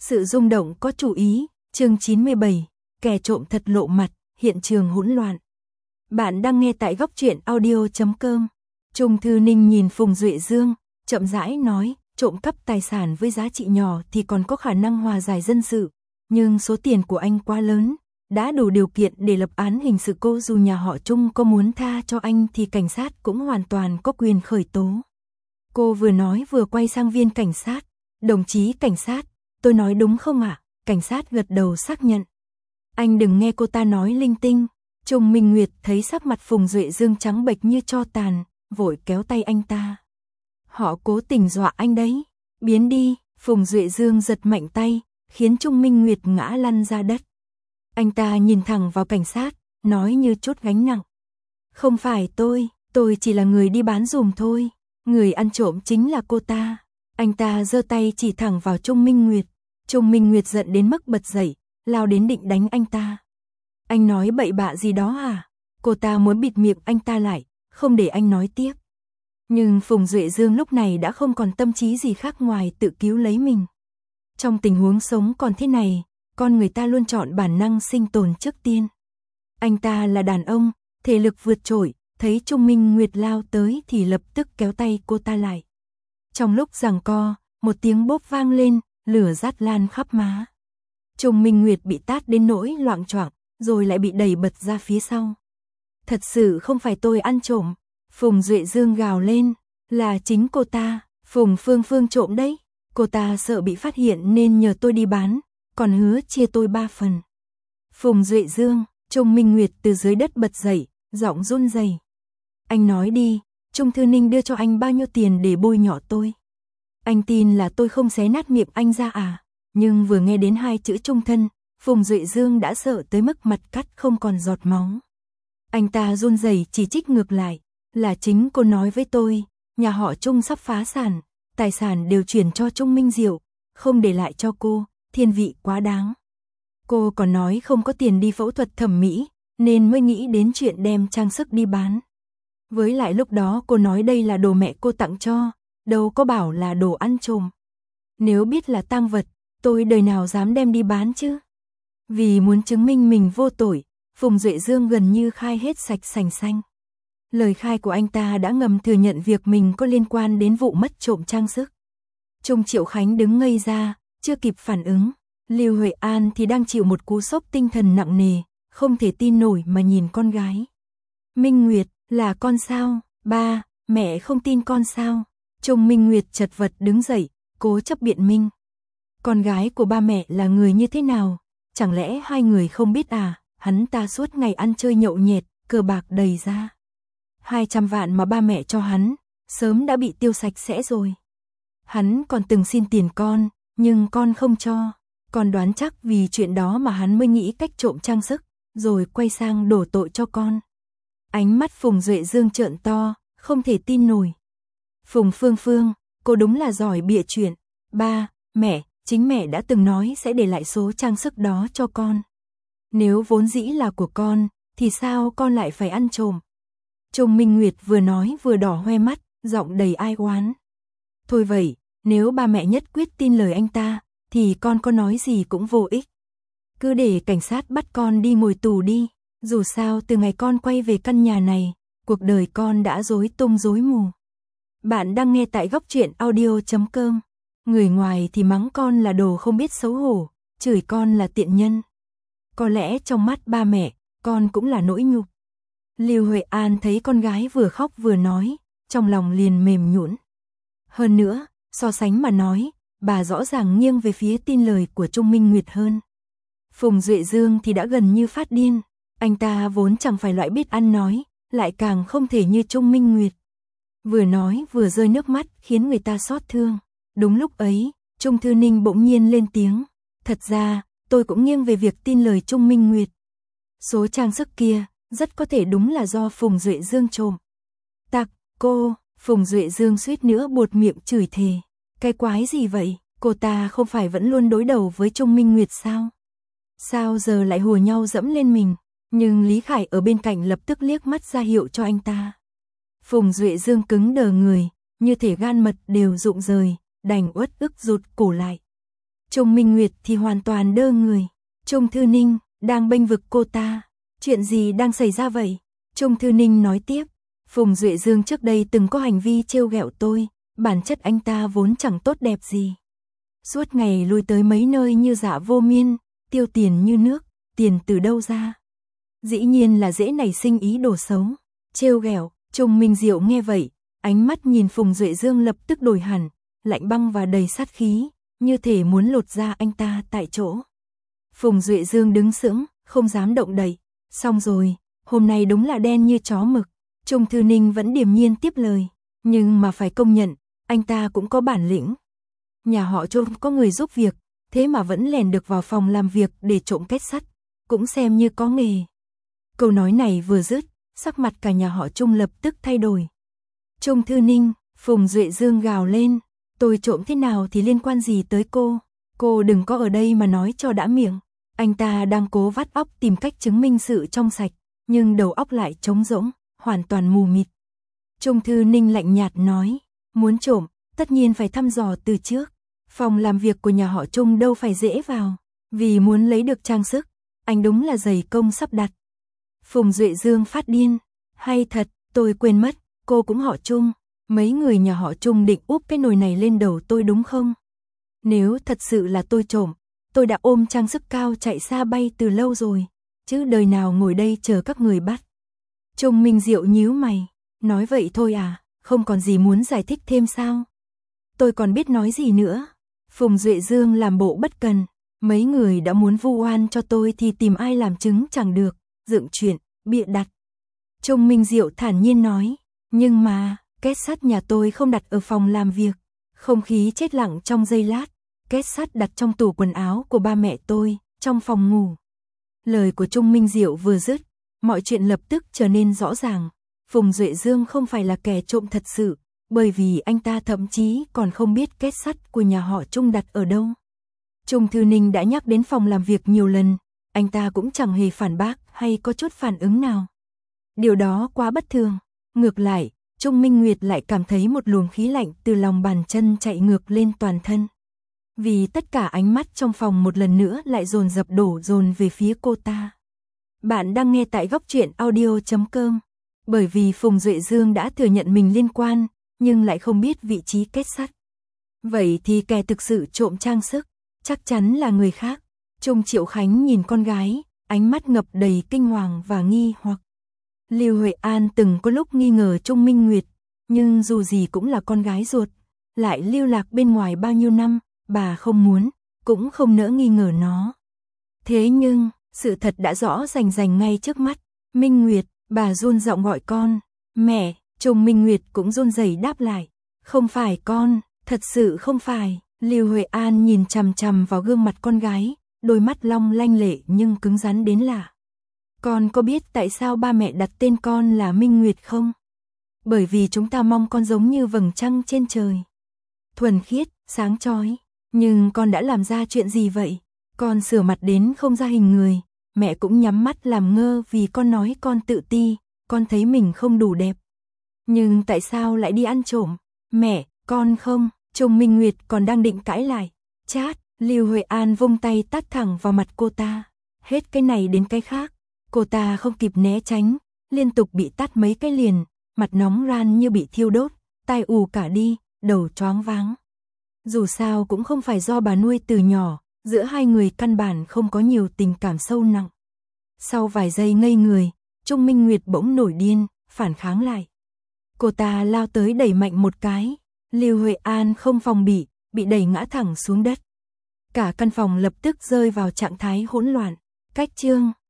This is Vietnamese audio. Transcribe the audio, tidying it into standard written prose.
Sự rung động có chủ ý, chương 97, kẻ trộm thật lộ mặt, hiện trường hỗn loạn. Bạn đang nghe tại góc truyện audio.com. Trung Thư Ninh nhìn Phùng Duệ Dương, chậm rãi nói, trộm cắp tài sản với giá trị nhỏ thì còn có khả năng hòa giải dân sự, nhưng số tiền của anh quá lớn, đã đủ điều kiện để lập án hình sự. Cô dù nhà họ Trung có muốn tha cho anh thì cảnh sát cũng hoàn toàn có quyền khởi tố. Cô vừa nói vừa quay sang viên cảnh sát, đồng chí cảnh sát, tôi nói đúng không ạ? Cảnh sát gật đầu xác nhận. Anh đừng nghe cô ta nói linh tinh. Trung Minh Nguyệt thấy sắc mặt Phùng Duệ Dương trắng bệch như tro tàn, vội kéo tay anh ta. Họ cố tình dọa anh đấy. Biến đi. Phùng Duệ Dương giật mạnh tay, khiến Trung Minh Nguyệt ngã lăn ra đất. Anh ta nhìn thẳng vào cảnh sát, nói như chút gánh nặng. Không phải tôi chỉ là người đi bán dùm thôi. Người ăn trộm chính là cô ta. Anh ta giơ tay chỉ thẳng vào Trung Minh Nguyệt. Trung Minh Nguyệt giận đến mức bật dậy, lao đến định đánh anh ta. Anh nói bậy bạ gì đó à? Cô ta muốn bịt miệng anh ta lại, không để anh nói tiếp. Nhưng Phùng Duệ Dương lúc này đã không còn tâm trí gì khác ngoài tự cứu lấy mình. Trong tình huống sống còn thế này, con người ta luôn chọn bản năng sinh tồn trước tiên. Anh ta là đàn ông, thể lực vượt trội, thấy Trung Minh Nguyệt lao tới thì lập tức kéo tay cô ta lại. Trong lúc giằng co, một tiếng bốp vang lên, lửa rát lan khắp má. Trung Minh Nguyệt bị tát đến nỗi loạng choạng, rồi lại bị đẩy bật ra phía sau. Thật sự không phải tôi ăn trộm. Phùng Duệ Dương gào lên, là chính cô ta, Phùng Phương Phương trộm đấy. Cô ta sợ bị phát hiện nên nhờ tôi đi bán, còn hứa chia tôi 3 phần. Phùng Duệ Dương, Trung Minh Nguyệt từ dưới đất bật dậy, giọng run rẩy. Anh nói đi, Trung Thư Ninh đưa cho anh bao nhiêu tiền để bôi nhọ tôi? Anh tin là tôi không xé nát miệng anh ra à? Nhưng vừa nghe đến 2 chữ trung thân, Phùng Duệ Dương đã sợ tới mức mặt cắt không còn giọt máu. Anh ta run rẩy chỉ trích ngược lại, là chính cô nói với tôi, nhà họ Trung sắp phá sản, tài sản đều chuyển cho Trung Minh Diệu, không để lại cho cô, thiên vị quá đáng. Cô còn nói không có tiền đi phẫu thuật thẩm mỹ, nên mới nghĩ đến chuyện đem trang sức đi bán. Với lại lúc đó cô nói đây là đồ mẹ cô tặng cho, đâu có bảo là đồ ăn trộm. Nếu biết là tang vật, tôi đời nào dám đem đi bán chứ? Vì muốn chứng minh mình vô tội, Phùng Duệ Dương gần như khai hết sạch sành xanh. Lời khai của anh ta đã ngầm thừa nhận việc mình có liên quan đến vụ mất trộm trang sức. Trung Triệu Khánh đứng ngây ra, chưa kịp phản ứng. Lưu Huệ An thì đang chịu một cú sốc tinh thần nặng nề, không thể tin nổi mà nhìn con gái. Minh Nguyệt, là con sao? Ba, mẹ không tin con sao? Trung Minh Nguyệt chật vật đứng dậy, cố chấp biện minh. Con gái của ba mẹ là người như thế nào? Chẳng lẽ hai người không biết à? Hắn ta suốt ngày ăn chơi nhậu nhẹt, cờ bạc đầy ra. 200 vạn mà ba mẹ cho hắn, sớm đã bị tiêu sạch sẽ rồi. Hắn còn từng xin tiền con, nhưng con không cho. Con đoán chắc vì chuyện đó mà hắn mới nghĩ cách trộm trang sức, rồi quay sang đổ tội cho con. Ánh mắt Phùng Duệ Dương trợn to, không thể tin nổi. Phùng Phương Phương, cô đúng là giỏi bịa chuyện. Ba, mẹ, chính mẹ đã từng nói sẽ để lại số trang sức đó cho con. Nếu vốn dĩ là của con, thì sao con lại phải ăn trộm? Trung Minh Nguyệt vừa nói vừa đỏ hoe mắt, giọng đầy ai oán. Thôi vậy, nếu ba mẹ nhất quyết tin lời anh ta, thì con có nói gì cũng vô ích. Cứ để cảnh sát bắt con đi ngồi tù đi. Dù sao từ ngày con quay về căn nhà này, cuộc đời con đã rối tung rối mù. Bạn đang nghe tại góc truyện audio.com. Người ngoài thì mắng con là đồ không biết xấu hổ, chửi con là tiện nhân. Có lẽ trong mắt ba mẹ, con cũng là nỗi nhục. Lưu Huệ An thấy con gái vừa khóc vừa nói, trong lòng liền mềm nhũn. Hơn nữa, so sánh mà nói, bà rõ ràng nghiêng về phía tin lời của Trung Minh Nguyệt hơn. Phùng Duệ Dương thì đã gần như phát điên. Anh ta vốn chẳng phải loại biết ăn nói, lại càng không thể như Trung Minh Nguyệt. Vừa nói vừa rơi nước mắt khiến người ta xót thương. Đúng lúc ấy, Trung Thư Ninh bỗng nhiên lên tiếng. Thật ra, tôi cũng nghiêng về việc tin lời Trung Minh Nguyệt. Số trang sức kia, rất có thể đúng là do Phùng Duệ Dương trộm. Tặc, cô, Phùng Duệ Dương suýt nữa buột miệng chửi thề. Cái quái gì vậy, cô ta không phải vẫn luôn đối đầu với Trung Minh Nguyệt sao? Sao giờ lại hùa nhau dẫm lên mình? Nhưng Lý Khải ở bên cạnh lập tức liếc mắt ra hiệu cho anh ta. Phùng Duệ Dương cứng đờ người, như thể gan mật đều rụng rời, đành uất ức rụt cổ lại. Trung Minh Nguyệt thì hoàn toàn đơ người. Trung Thư Ninh đang bênh vực cô ta. Chuyện gì đang xảy ra vậy? Trung Thư Ninh nói tiếp. Phùng Duệ Dương trước đây từng có hành vi trêu ghẹo tôi. Bản chất anh ta vốn chẳng tốt đẹp gì. Suốt ngày lui tới mấy nơi như Dạ Vô Miên, tiêu tiền như nước, tiền từ đâu ra? Dĩ nhiên là dễ nảy sinh ý đồ xấu. Trêu ghẹo. Trung Minh Diệu nghe vậy, ánh mắt nhìn Phùng Duệ Dương lập tức đổi hẳn, lạnh băng và đầy sát khí, như thể muốn lột da anh ta tại chỗ. Phùng Duệ Dương đứng sững, không dám động đậy. Xong rồi, hôm nay đúng là đen như chó mực. Trung Thư Ninh vẫn điềm nhiên tiếp lời, nhưng mà phải công nhận, anh ta cũng có bản lĩnh. Nhà họ Trung có người giúp việc, thế mà vẫn lèn được vào phòng làm việc để trộm két sắt, cũng xem như có nghề. Câu nói này vừa dứt, sắc mặt cả nhà họ Trung lập tức thay đổi. Trung Thư Ninh, Phùng Duệ Dương gào lên, tôi trộm thế nào thì liên quan gì tới cô đừng có ở đây mà nói cho đã miệng. Anh ta đang cố vắt óc tìm cách chứng minh sự trong sạch, nhưng đầu óc lại trống rỗng, hoàn toàn mù mịt. Trung Thư Ninh lạnh nhạt nói, muốn trộm, tất nhiên phải thăm dò từ trước. Phòng làm việc của nhà họ Trung đâu phải dễ vào, vì muốn lấy được trang sức, anh đúng là dày công sắp đặt. Phùng Duệ Dương phát điên, hay thật, tôi quên mất, cô cũng họ Trung, mấy người nhà họ Trung định úp cái nồi này lên đầu tôi đúng không? Nếu thật sự là tôi trộm, tôi đã ôm trang sức cao chạy xa bay từ lâu rồi, chứ đời nào ngồi đây chờ các người bắt. Trung Minh Diệu nhíu mày, nói vậy thôi à, không còn gì muốn giải thích thêm sao? Tôi còn biết nói gì nữa. Phùng Duệ Dương làm bộ bất cần, mấy người đã muốn vu oan cho tôi thì tìm ai làm chứng chẳng được, dựng chuyện, bịa đặt. Trung Minh Diệu thản nhiên nói, nhưng mà, két sắt nhà tôi không đặt ở phòng làm việc. Không khí chết lặng trong giây lát, két sắt đặt trong tủ quần áo của ba mẹ tôi, trong phòng ngủ. Lời của Trung Minh Diệu vừa dứt, mọi chuyện lập tức trở nên rõ ràng. Phùng Duệ Dương không phải là kẻ trộm thật sự, bởi vì anh ta thậm chí còn không biết két sắt của nhà họ Trung đặt ở đâu. Trung Thư Ninh đã nhắc đến phòng làm việc nhiều lần, anh ta cũng chẳng hề phản bác hay có chút phản ứng nào. Điều đó quá bất thường. Ngược lại, Trung Minh Nguyệt lại cảm thấy một luồng khí lạnh từ lòng bàn chân chạy ngược lên toàn thân. Vì tất cả ánh mắt trong phòng một lần nữa lại dồn dập đổ dồn về phía cô ta. Bạn đang nghe tại góc truyện audio.com. Bởi vì Phùng Duệ Dương đã thừa nhận mình liên quan, nhưng lại không biết vị trí két sắt. Vậy thì kẻ thực sự trộm trang sức, chắc chắn là người khác. Trung Triệu Khánh nhìn con gái, ánh mắt ngập đầy kinh hoàng và nghi hoặc. Lưu Huệ An từng có lúc nghi ngờ Trung Minh Nguyệt, nhưng dù gì cũng là con gái ruột, lại lưu lạc bên ngoài bao nhiêu năm, bà không muốn, cũng không nỡ nghi ngờ nó. Thế nhưng, sự thật đã rõ rành rành ngay trước mắt. Minh Nguyệt, bà run giọng gọi con, mẹ. Trung Minh Nguyệt cũng run rẩy đáp lại, không phải con, thật sự không phải. Lưu Huệ An nhìn chằm chằm vào gương mặt con gái, đôi mắt long lanh lệ nhưng cứng rắn đến lạ. Con có biết tại sao ba mẹ đặt tên con là Minh Nguyệt không? Bởi vì chúng ta mong con giống như vầng trăng trên trời. Thuần khiết, sáng chói. Nhưng con đã làm ra chuyện gì vậy? Con sửa mặt đến không ra hình người. Mẹ cũng nhắm mắt làm ngơ vì con nói con tự ti, con thấy mình không đủ đẹp. Nhưng tại sao lại đi ăn trộm? Mẹ, con không. Trung Minh Nguyệt còn đang định cãi lại. Chát, Lưu Huệ An vung tay tát thẳng vào mặt cô ta. Hết cái này đến cái khác. Cô ta không kịp né tránh, liên tục bị tát mấy cái liền, mặt nóng ran như bị thiêu đốt, tai ù cả đi, đầu choáng váng. Dù sao cũng không phải do bà nuôi từ nhỏ, giữa hai người căn bản không có nhiều tình cảm sâu nặng. Sau vài giây ngây người, Trung Minh Nguyệt bỗng nổi điên, phản kháng lại. Cô ta lao tới đẩy mạnh một cái, Lưu Huệ An không phòng bị đẩy ngã thẳng xuống đất. Cả căn phòng lập tức rơi vào trạng thái hỗn loạn. Cách chương